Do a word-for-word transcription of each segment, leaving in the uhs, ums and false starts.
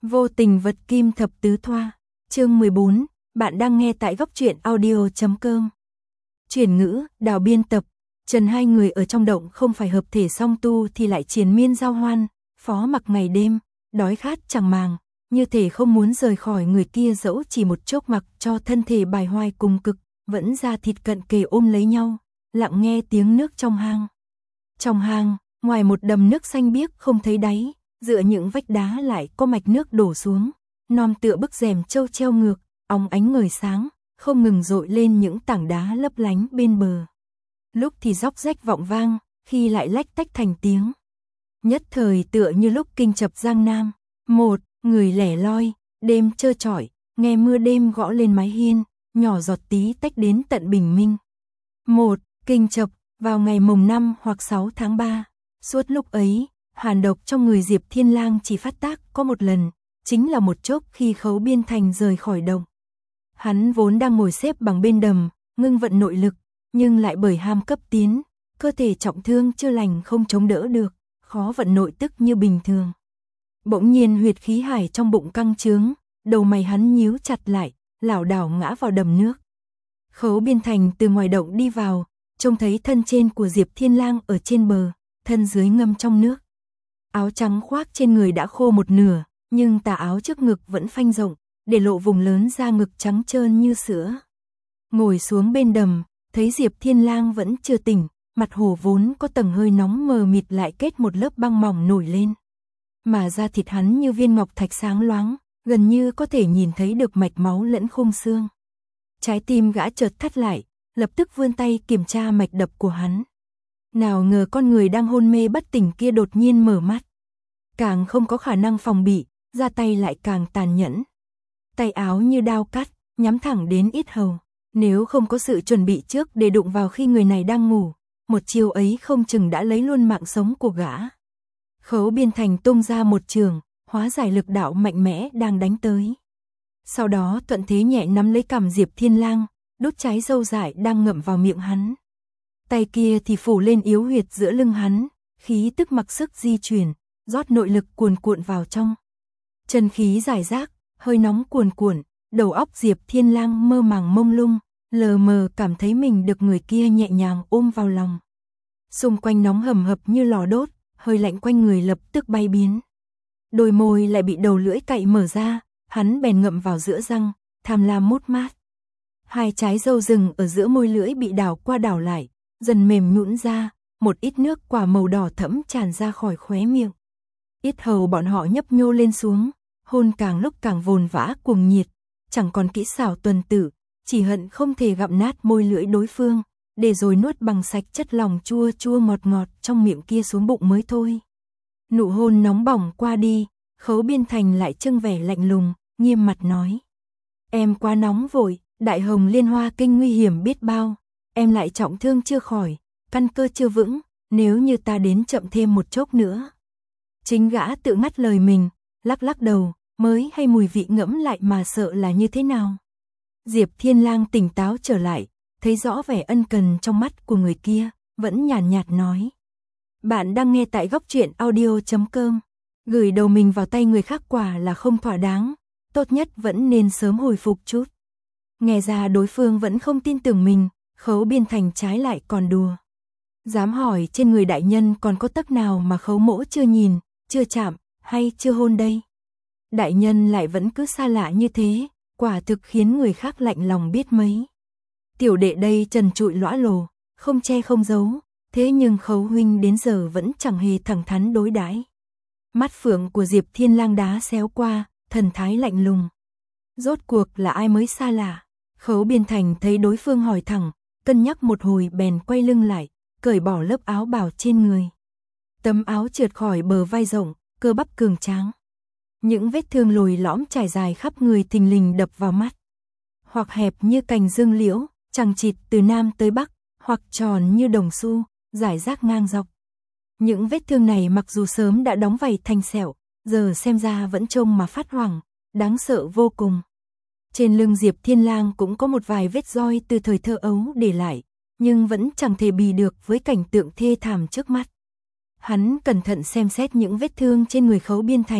Vô tình vật kim thập tứ thoa, chương mười bốn, bạn đang nghe tại góc truyện audio chấm com. Chuyển ngữ, Đào biên tập, Trần hai người ở trong động không phải hợp thể song tu thì lại triền miên giao hoan, phó mặc ngày đêm, đói khát chẳng màng, như thể không muốn rời khỏi người kia dẫu chỉ một chốc mặc cho thân thể bài hoài cùng cực, vẫn ra thịt cận kề ôm lấy nhau, lặng nghe tiếng nước trong hang. Trong hang, ngoài một đầm nước xanh biếc không thấy đáy, dựa những vách đá lại có mạch nước đổ xuống, non tựa bức rèm trâu treo ngược, óng ánh ngời sáng, không ngừng dội lên những tảng đá lấp lánh bên bờ. Lúc thì róc rách vọng vang, khi lại lách tách thành tiếng. Nhất thời tựa như lúc kinh chập Giang Nam, một người lẻ loi, đêm trơ trọi, nghe mưa đêm gõ lên mái hiên, nhỏ giọt tí tách đến tận bình minh. Một kinh chập, vào ngày mồng năm hoặc sáu tháng ba, suốt lúc ấy, hàn độc trong người Diệp Thiên Lang chỉ phát tác có một lần, chính là một chốc khi Khấu Biên Thành rời khỏi động. Hắn vốn đang ngồi xếp bằng bên đầm, ngưng vận nội lực, nhưng lại bởi ham cấp tiến, cơ thể trọng thương chưa lành không chống đỡ được, khó vận nội tức như bình thường. Bỗng nhiên huyệt khí hải trong bụng căng trướng, đầu mày hắn nhíu chặt lại, lảo đảo ngã vào đầm nước. Khấu Biên Thành từ ngoài động đi vào, trông thấy thân trên của Diệp Thiên Lang ở trên bờ, thân dưới ngâm trong nước. Áo trắng khoác trên người đã khô một nửa, nhưng tà áo trước ngực vẫn phanh rộng, để lộ vùng lớn da ngực trắng trơn như sữa. Ngồi xuống bên đầm, thấy Diệp Thiên Lang vẫn chưa tỉnh, mặt hồ vốn có tầng hơi nóng mờ mịt lại kết một lớp băng mỏng nổi lên. Mà da thịt hắn như viên ngọc thạch sáng loáng, gần như có thể nhìn thấy được mạch máu lẫn khung xương. Trái tim gã chợt thắt lại, lập tức vươn tay kiểm tra mạch đập của hắn. Nào ngờ con người đang hôn mê bất tỉnh kia đột nhiên mở mắt. Càng không có khả năng phòng bị, ra tay lại càng tàn nhẫn. Tay áo như đao cắt, nhắm thẳng đến yết hầu. Nếu không có sự chuẩn bị trước để đụng vào khi người này đang ngủ, một chiêu ấy không chừng đã lấy luôn mạng sống của gã. Khấu Biên Thành tung ra một trường, hóa giải lực đạo mạnh mẽ đang đánh tới. Sau đó thuận thế nhẹ nắm lấy cằm Diệp Thiên Lang, đốt cháy râu dại đang ngậm vào miệng hắn. Tay kia thì phủ lên yếu huyệt giữa lưng hắn, khí tức mặc sức di chuyển, rót nội lực cuồn cuộn vào trong. Chân khí giải rác, hơi nóng cuồn cuộn, đầu óc Diệp Thiên Lang mơ màng mông lung, lờ mờ cảm thấy mình được người kia nhẹ nhàng ôm vào lòng. Xung quanh nóng hầm hập như lò đốt, hơi lạnh quanh người lập tức bay biến. Đôi môi lại bị đầu lưỡi cạy mở ra, hắn bèn ngậm vào giữa răng, tham lam mút mát. Hai trái râu rừng ở giữa môi lưỡi bị đảo qua đảo lại, dần mềm nhũn ra, một ít nước quả màu đỏ thẫm tràn ra khỏi khóe miệng. Yết hầu bọn họ nhấp nhô lên xuống, hôn càng lúc càng vồn vã cuồng nhiệt, chẳng còn kỹ xảo tuần tự, chỉ hận không thể gặm nát môi lưỡi đối phương, để rồi nuốt bằng sạch chất lòng chua chua ngọt ngọt trong miệng kia xuống bụng mới thôi. Nụ hôn nóng bỏng qua đi, Khấu Biên Thành lại trưng vẻ lạnh lùng, nghiêm mặt nói: "Em quá nóng vội, đại hồng liên hoa kinh nguy hiểm biết bao, em lại trọng thương chưa khỏi, căn cơ chưa vững, nếu như ta đến chậm thêm một chốc nữa." Chính gã tự ngắt lời mình, lắc lắc đầu, mới hay mùi vị ngẫm lại mà sợ là như thế nào. Diệp Thiên Lang tỉnh táo trở lại, thấy rõ vẻ ân cần trong mắt của người kia, vẫn nhàn nhạt, nhạt nói: "Bạn đang nghe tại góc truyện audio chấm com. Gửi đầu mình vào tay người khác quả là không thỏa đáng, tốt nhất vẫn nên sớm hồi phục chút." Nghe ra đối phương vẫn không tin tưởng mình, Khấu Biên Thành trái lại còn đùa: "Dám hỏi trên người đại nhân còn có tấc nào mà Khấu mỗ chưa nhìn, chưa chạm, hay chưa hôn đây?" Đại nhân lại vẫn cứ xa lạ như thế, quả thực khiến người khác lạnh lòng biết mấy. Tiểu đệ đây trần trụi lõa lồ, không che không giấu, thế nhưng Khấu huynh đến giờ vẫn chẳng hề thẳng thắn đối đãi. Mắt phượng của Diệp Thiên Lang đá xéo qua, thần thái lạnh lùng. Rốt cuộc là ai mới xa lạ? Khấu Biên Thành thấy đối phương hỏi thẳng, cân nhắc một hồi bèn quay lưng lại, cởi bỏ lớp áo bào trên người. Tấm áo trượt khỏi bờ vai rộng, cơ bắp cường tráng. Những vết thương lồi lõm trải dài khắp người thình lình đập vào mắt. Hoặc hẹp như cành dương liễu, chằng chịt từ nam tới bắc, hoặc tròn như đồng xu, rải rác ngang dọc. Những vết thương này mặc dù sớm đã đóng vảy thành sẹo, giờ xem ra vẫn trông mà phát hoảng, đáng sợ vô cùng. Trên lưng Diệp Thiên Lang cũng có một vài vết roi từ thời thơ ấu để lại, nhưng vẫn chẳng thể bì được với cảnh tượng thê thảm trước mắt. Hắn cẩn thận xem xét những vết thương trên người Khấu Biên Thành,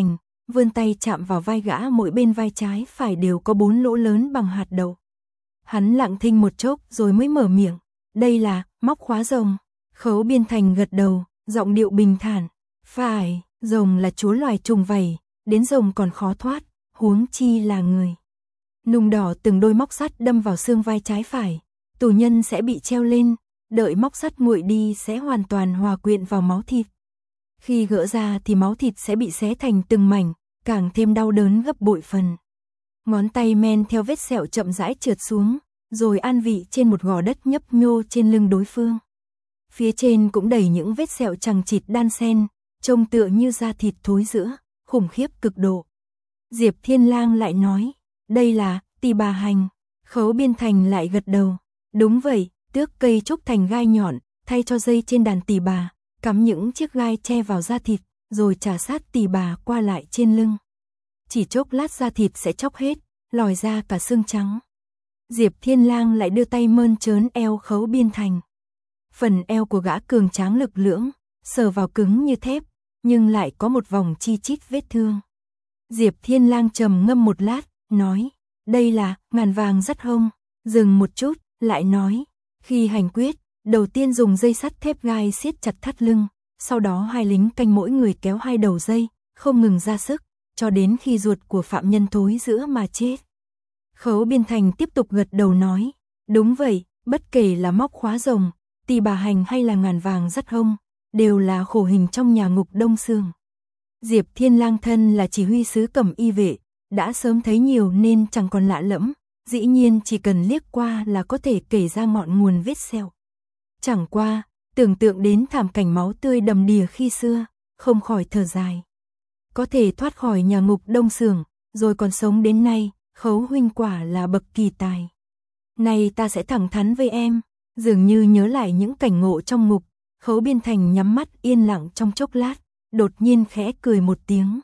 vươn tay chạm vào vai gã, mỗi bên vai trái phải đều có bốn lỗ lớn bằng hạt đậu. Hắn lặng thinh một chốc rồi mới mở miệng, đây là móc khóa rồng. Khấu Biên Thành gật đầu, giọng điệu bình thản, phải, rồng là chúa loài trùng vảy, đến rồng còn khó thoát, huống chi là người. Nung đỏ từng đôi móc sắt đâm vào xương vai trái phải, tù nhân sẽ bị treo lên, đợi móc sắt nguội đi sẽ hoàn toàn hòa quyện vào máu thịt. Khi gỡ ra thì máu thịt sẽ bị xé thành từng mảnh, càng thêm đau đớn gấp bội phần. Ngón tay men theo vết sẹo chậm rãi trượt xuống, rồi an vị trên một gò đất nhấp nhô trên lưng đối phương. Phía trên cũng đầy những vết sẹo chằng chịt đan xen, trông tựa như da thịt thối rữa, khủng khiếp cực độ. Diệp Thiên Lang lại nói, đây là tỳ bà hành. Khấu Biên Thành lại gật đầu, đúng vậy, tước cây trúc thành gai nhọn, thay cho dây trên đàn tỳ bà, cắm những chiếc gai che vào da thịt, rồi chà sát tỳ bà qua lại trên lưng. Chỉ chốc lát da thịt sẽ chóc hết, lòi ra cả xương trắng. Diệp Thiên Lang lại đưa tay mơn trớn eo Khấu Biên Thành. Phần eo của gã cường tráng lực lưỡng, sờ vào cứng như thép, nhưng lại có một vòng chi chít vết thương. Diệp Thiên Lang trầm ngâm một lát, nói, đây là ngàn vàng dắt hông. Dừng một chút, lại nói, khi hành quyết, đầu tiên dùng dây sắt thép gai siết chặt thắt lưng, sau đó hai lính canh mỗi người kéo hai đầu dây, không ngừng ra sức, cho đến khi ruột của phạm nhân thối rữa mà chết. Khấu Biên Thành tiếp tục gật đầu nói, đúng vậy, bất kể là móc khóa rồng, tỳ bà hành hay là ngàn vàng dắt hông, đều là khổ hình trong nhà ngục Đông Sương. Diệp Thiên Lang thân là chỉ huy sứ Cẩm Y vệ, đã sớm thấy nhiều nên chẳng còn lạ lẫm, dĩ nhiên chỉ cần liếc qua là có thể kể ra ngọn nguồn vết sẹo. Chẳng qua, tưởng tượng đến thảm cảnh máu tươi đầm đìa khi xưa, không khỏi thở dài. Có thể thoát khỏi nhà ngục Đông Sương, rồi còn sống đến nay, Khấu huynh quả là bậc kỳ tài. Này ta sẽ thẳng thắn với em, dường như nhớ lại những cảnh ngộ trong ngục, Khấu Biên Thành nhắm mắt yên lặng trong chốc lát, đột nhiên khẽ cười một tiếng.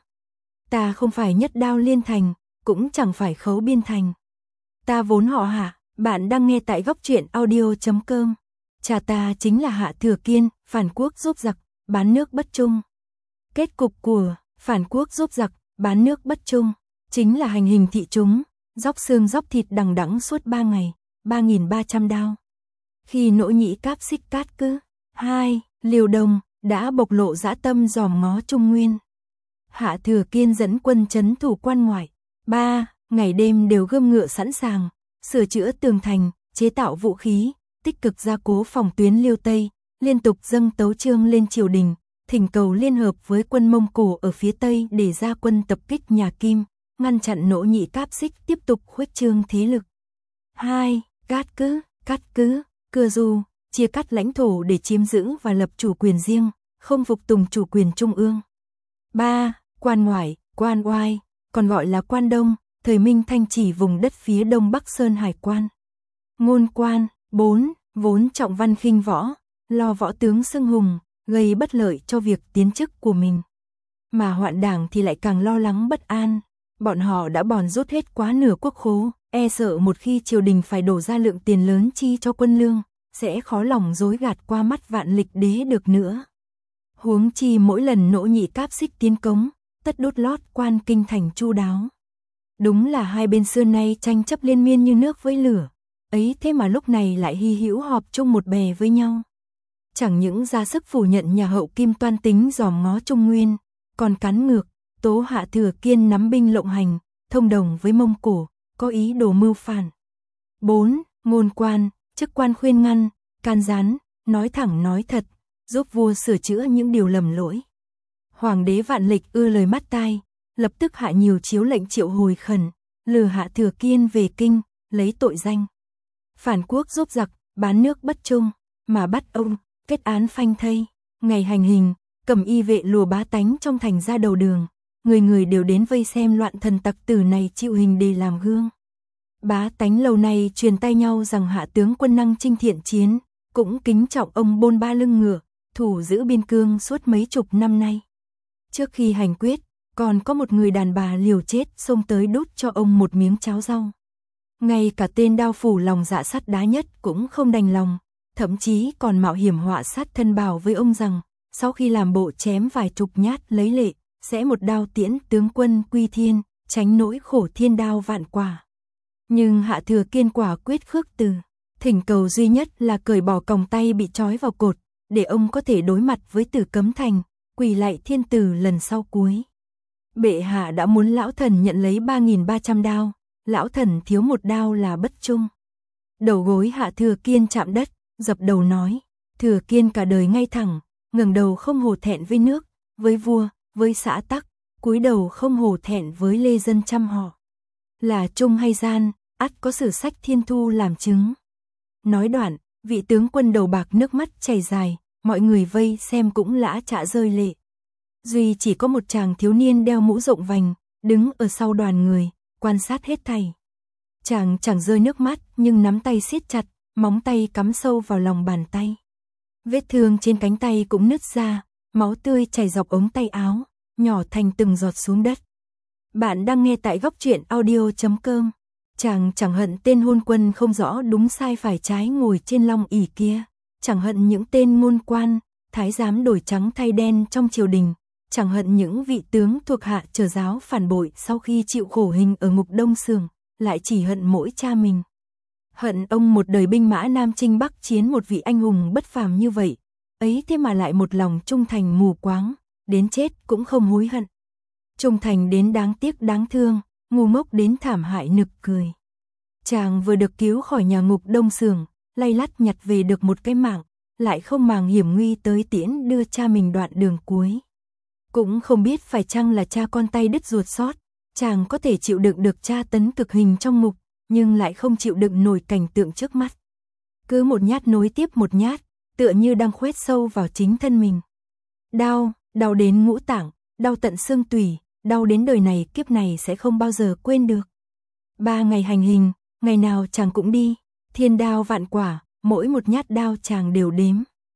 Ta không phải Nhất Đao Liên Thành, cũng chẳng phải Khấu Biên Thành. Ta vốn họ Hạ, bạn đang nghe tại góc truyện audio chấm com. Cha ta chính là Hạ Thừa Kiên, phản quốc giúp giặc, bán nước bất trung. Kết cục của phản quốc giúp giặc, bán nước bất trung, chính là hành hình thị chúng, róc xương róc thịt đằng đẵng suốt ba ngày, ba nghìn ba trăm đao. Khi Nỗ Nhĩ Cáp Xích Cát Cứ hai, Liều Đồng đã bộc lộ dã tâm dòm ngó Trung Nguyên. Hạ Thừa Kiên dẫn quân trấn thủ quan ngoại, ba ngày đêm đều gươm ngựa sẵn sàng, sửa chữa tường thành, chế tạo vũ khí, tích cực gia cố phòng tuyến Liêu Tây, liên tục dâng tấu chương lên triều đình, thỉnh cầu liên hợp với quân Mông Cổ ở phía Tây để ra quân tập kích nhà Kim, ngăn chặn Nỗ Nhĩ Cáp Xích tiếp tục khuếch trương thế lực. hai. Cát Cứ, Cát Cứ, Cưa Du, chia cắt lãnh thổ để chiếm giữ và lập chủ quyền riêng, không phục tùng chủ quyền trung ương. ba. Quan ngoại, Quan Oai, còn gọi là Quan Đông, thời Minh Thanh chỉ vùng đất phía đông Bắc Sơn Hải Quan. Ngôn Quan, bốn. Vốn trọng văn khinh võ, lo võ tướng xưng hùng, gây bất lợi cho việc tiến chức của mình. Mà Hoạn Đảng thì lại càng lo lắng bất an, bọn họ đã bòn rút hết quá nửa quốc khố, e sợ một khi triều đình phải đổ ra lượng tiền lớn chi cho quân lương, sẽ khó lòng dối gạt qua mắt Vạn Lịch Đế được nữa. Huống chi mỗi lần Nỗ Nhĩ Cáp Xích tiến cống, tất đốt lót quan kinh thành chu đáo. Đúng là hai bên xưa nay tranh chấp liên miên như nước với lửa, ấy thế mà lúc này lại hy hữu họp chung một bè với nhau. Chẳng những ra sức phủ nhận nhà Hậu Kim toan tính dòm ngó Trung Nguyên, còn cắn ngược, tố Hạ Thừa Kiên nắm binh lộng hành, thông đồng với Mông Cổ, có ý đồ mưu phản. bốn. Ngôn Quan, chức quan khuyên ngăn, can gián, nói thẳng nói thật, giúp vua sửa chữa những điều lầm lỗi. Hoàng đế Vạn Lịch ưa lời mắt tai, lập tức hạ nhiều chiếu lệnh triệu hồi khẩn, lừa Hạ Thừa Kiên về kinh, lấy tội danh phản quốc giúp giặc, bán nước bất trung, mà bắt ông, kết án phanh thây. Ngày hành hình, Cẩm Y vệ lùa bá tánh trong thành ra đầu đường, người người đều đến vây xem loạn thần tặc tử này chịu hình để làm gương. Bá tánh lâu nay truyền tay nhau rằng Hạ tướng quân năng chinh thiện chiến, cũng kính trọng ông bôn ba lưng ngựa, thủ giữ biên cương suốt mấy chục năm nay. Trước khi hành quyết, còn có một người đàn bà liều chết xông tới đút cho ông một miếng cháo rau. Ngay cả tên đao phủ lòng dạ sắt đá nhất cũng không đành lòng, thậm chí còn mạo hiểm họa sát thân bảo với ông rằng, sau khi làm bộ chém vài chục nhát lấy lệ, sẽ một đao tiễn tướng quân quy thiên, tránh nỗi khổ thiên đao vạn quả. Nhưng Hạ Thừa Kiên quả quyết khước từ, thỉnh cầu duy nhất là cởi bỏ còng tay bị trói vào cột, để ông có thể đối mặt với Tử Cấm Thành, quỳ lạy thiên tử lần sau cuối. Bệ hạ đã muốn lão thần nhận lấy ba nghìn ba trăm đao, lão thần thiếu một đao là bất trung. Đầu gối Hạ Thừa Kiên chạm đất, dập đầu nói, Thừa Kiên cả đời ngay thẳng, ngẩng đầu không hổ thẹn với nước, với vua, với xã tắc, cúi đầu không hổ thẹn với lê dân trăm họ. Là trung hay gian, ắt có sử sách thiên thu làm chứng. Nói đoạn, vị tướng quân đầu bạc nước mắt chảy dài, mọi người vây xem cũng lã chã rơi lệ. Duy chỉ có một chàng thiếu niên đeo mũ rộng vành, đứng ở sau đoàn người, quan sát hết thảy. Chàng chẳng rơi nước mắt nhưng nắm tay siết chặt, móng tay cắm sâu vào lòng bàn tay. Vết thương trên cánh tay cũng nứt ra, máu tươi chảy dọc ống tay áo, nhỏ thành từng giọt xuống đất. Bạn đang nghe tại góc truyện audio chấm com. Chàng chẳng hận tên hôn quân không rõ đúng sai phải trái ngồi trên long ỷ kia, chẳng hận những tên ngôn quan, thái giám đổi trắng thay đen trong triều đình, chẳng hận những vị tướng thuộc hạ trở giáo phản bội sau khi chịu khổ hình ở ngục Đông Sường, lại chỉ hận mỗi cha mình. Hận ông một đời binh mã Nam Chinh Bắc Chiến một vị anh hùng bất phàm như vậy, ấy thế mà lại một lòng trung thành mù quáng, đến chết cũng không hối hận. Trung thành đến đáng tiếc đáng thương, ngu ngốc đến thảm hại nực cười. Chàng vừa được cứu khỏi nhà ngục Đông Sường, lay lắt nhặt về được một cái mạng, lại không màng hiểm nguy tới tiễn đưa cha mình đoạn đường cuối. Cũng không biết phải chăng là cha con tay đứt ruột xót, chàng có thể chịu đựng được tra tấn cực hình trong ngục, nhưng lại không chịu đựng nổi cảnh tượng trước mắt. Cứ một nhát nối tiếp một nhát, tựa như đang khoét sâu vào chính thân mình. Đau, đau đến ngũ tạng, đau tận xương tủy, đau đến đời này kiếp này sẽ không bao giờ quên được. Ba ngày hành hình, ngày nào chàng cũng đi, thiên đao vạn quả, mỗi một nhát đao chàng đều đếm.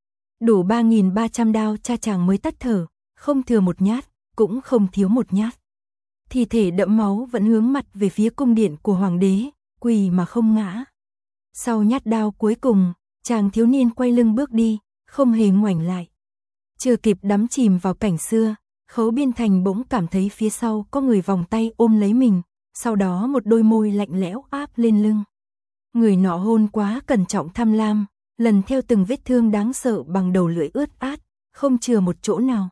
Đủ ba nghìn ba trăm đao cha chàng mới tắt thở, không thừa một nhát, cũng không thiếu một nhát. Thi thể đẫm máu vẫn hướng mặt về phía cung điện của hoàng đế, quỳ mà không ngã. Sau nhát đao cuối cùng, chàng thiếu niên quay lưng bước đi, không hề ngoảnh lại. Chưa kịp đắm chìm vào cảnh xưa, Khấu Biên Thành bỗng cảm thấy phía sau có người vòng tay ôm lấy mình, sau đó một đôi môi lạnh lẽo áp lên lưng. Người nọ hôn quá cẩn trọng tham lam, lần theo từng vết thương đáng sợ bằng đầu lưỡi ướt át, không chừa một chỗ nào.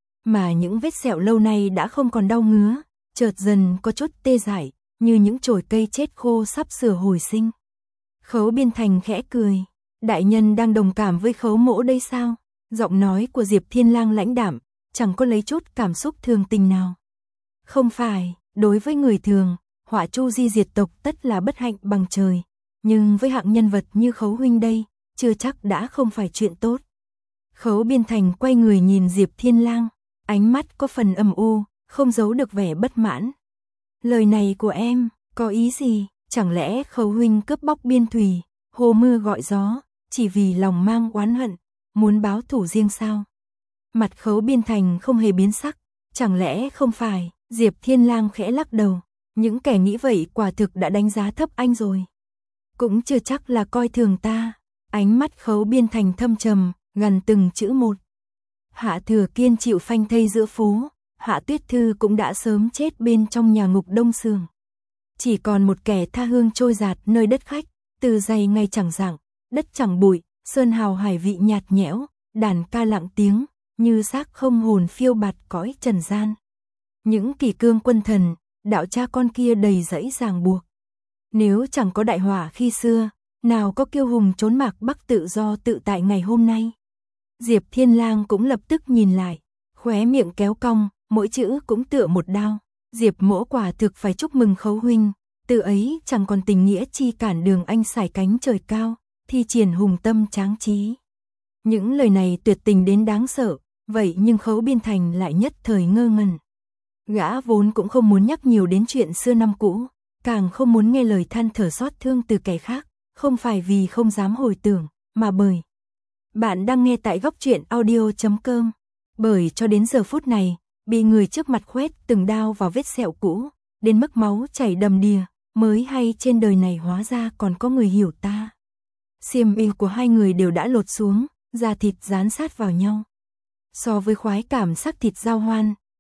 Mà những vết sẹo lâu nay đã không còn đau ngứa, chợt dần có chút tê dại, như những chồi cây chết khô sắp sửa hồi sinh. Khấu Biên Thành khẽ cười, đại nhân đang đồng cảm với Khấu mỗ đây sao? Giọng nói của Diệp Thiên Lang lãnh đạm, chẳng có lấy chút cảm xúc thường tình nào. Không phải, đối với người thường, họa chu di diệt tộc tất là bất hạnh bằng trời, nhưng với hạng nhân vật như Khấu huynh đây, chưa chắc đã không phải chuyện tốt. Khấu Biên Thành quay người nhìn Diệp Thiên Lang, ánh mắt có phần âm u, không giấu được vẻ bất mãn. Lời này của em, có ý gì? Chẳng lẽ Khấu huynh cướp bóc biên thùy, hồ mưa gọi gió, chỉ vì lòng mang oán hận, muốn báo thù riêng sao? Mặt Khấu Biên Thành không hề biến sắc, chẳng lẽ không phải? Diệp Thiên Lang khẽ lắc đầu, những kẻ nghĩ vậy quả thực đã đánh giá thấp anh rồi. Cũng chưa chắc là coi thường ta. Ánh mắt Khấu Biên Thành thâm trầm, gần từng chữ một. Hạ Thừa Kiên chịu phanh thây giữa phố, Hạ Tuyết Thư cũng đã sớm chết bên trong nhà ngục Đông Sường. Chỉ còn một kẻ tha hương trôi dạt nơi đất khách, từ dày ngày chẳng rạng, đất chẳng bụi, sơn hào hải vị nhạt nhẽo, đàn ca lặng tiếng, như xác không hồn phiêu bạt cõi trần gian. Những kỳ cương quân thần, đạo cha con kia đầy dẫy ràng buộc. Nếu chẳng có đại hỏa khi xưa, nào có kiêu hùng trốn mạc Bắc tự do tự tại ngày hôm nay. Diệp Thiên Lang cũng lập tức nhìn lại, khóe miệng kéo cong, mỗi chữ cũng tựa một đao. Diệp mỗ quả thực phải chúc mừng Khấu huynh, từ ấy chẳng còn tình nghĩa chi cản đường anh sải cánh trời cao, thi triển hùng tâm tráng trí. Những lời này tuyệt tình đến đáng sợ, vậy nhưng Khấu Biên Thành lại nhất thời ngơ ngẩn. Gã vốn cũng không muốn nhắc nhiều đến chuyện xưa năm cũ, càng không muốn nghe lời than thở xót thương từ kẻ khác, không phải vì không dám hồi tưởng, mà bởi. Bạn đang nghe tại góc truyện audio chấm com. Bởi cho đến giờ phút này, bị người trước mặt khoét từng đao vào vết sẹo cũ, đến mức máu chảy đầm đìa, mới hay trên đời này hóa ra còn có người hiểu ta. Xiêm y của hai người đều đã lột xuống, da thịt dán sát vào nhau. So với khoái cảm sắc thịt giao hoan,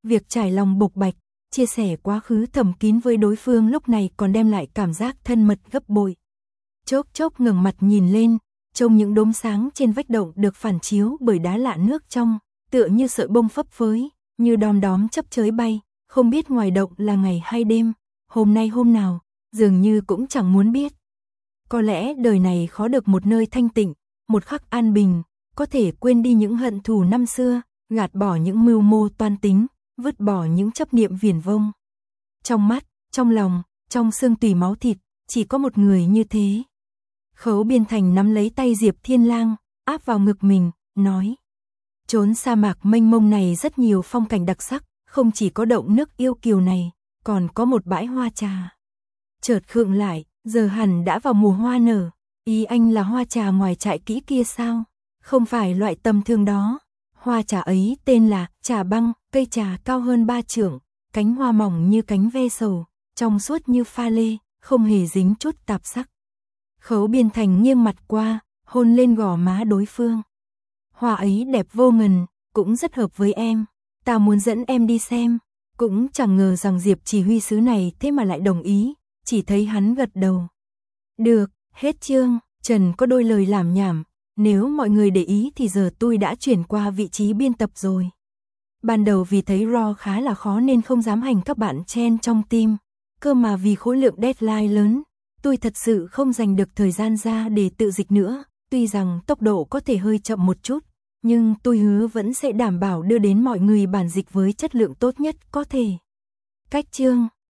Việc trải lòng bộc bạch, chia sẻ quá khứ thầm kín với đối phương lúc này còn đem lại cảm giác thân mật gấp bội. Chốc chốc ngẩng mặt nhìn lên, trông những đốm sáng trên vách động được phản chiếu bởi đá lạ nước trong, tựa như sợi bông phấp phới, như đom đóm chấp chới bay, không biết ngoài động là ngày hay đêm, hôm nay hôm nào, dường như cũng chẳng muốn biết. Có lẽ đời này khó được một nơi thanh tịnh, một khắc an bình, có thể quên đi những hận thù năm xưa, gạt bỏ những mưu mô toan tính, vứt bỏ những chấp niệm viển vông. Trong mắt, trong lòng, trong xương tủy máu thịt, chỉ có một người như thế. Khấu Biên Thành nắm lấy tay Diệp Thiên Lang, áp vào ngực mình, nói. Chốn sa mạc mênh mông này rất nhiều phong cảnh đặc sắc, không chỉ có động nước yêu kiều này, còn có một bãi hoa trà. Chợt khựng lại, giờ hẳn đã vào mùa hoa nở, ý anh là hoa trà ngoài trại kỹ kia sao? Không phải loại tầm thường đó. Hoa trà ấy tên là trà băng, cây trà cao hơn ba trượng, cánh hoa mỏng như cánh ve sầu, trong suốt như pha lê, không hề dính chút tạp sắc. Khấu Biên Thành nghiêng mặt qua, hôn lên gò má đối phương. Hoa ấy đẹp vô ngần, cũng rất hợp với em, ta muốn dẫn em đi xem. Cũng chẳng ngờ rằng Diệp chỉ huy sứ này thế mà lại đồng ý, chỉ thấy hắn gật đầu. Được, hết chương, Trần có đôi lời làm nhảm, nếu mọi người để ý thì giờ tôi đã chuyển qua vị trí biên tập rồi. Ban đầu vì thấy raw khá là khó nên không dám hành các bạn chen trong team, cơ mà vì khối lượng deadline lớn, tôi thật sự không dành được thời gian ra để tự dịch nữa, tuy rằng tốc độ có thể hơi chậm một chút, nhưng tôi hứa vẫn sẽ đảm bảo đưa đến mọi người bản dịch với chất lượng tốt nhất có thể. Cách chương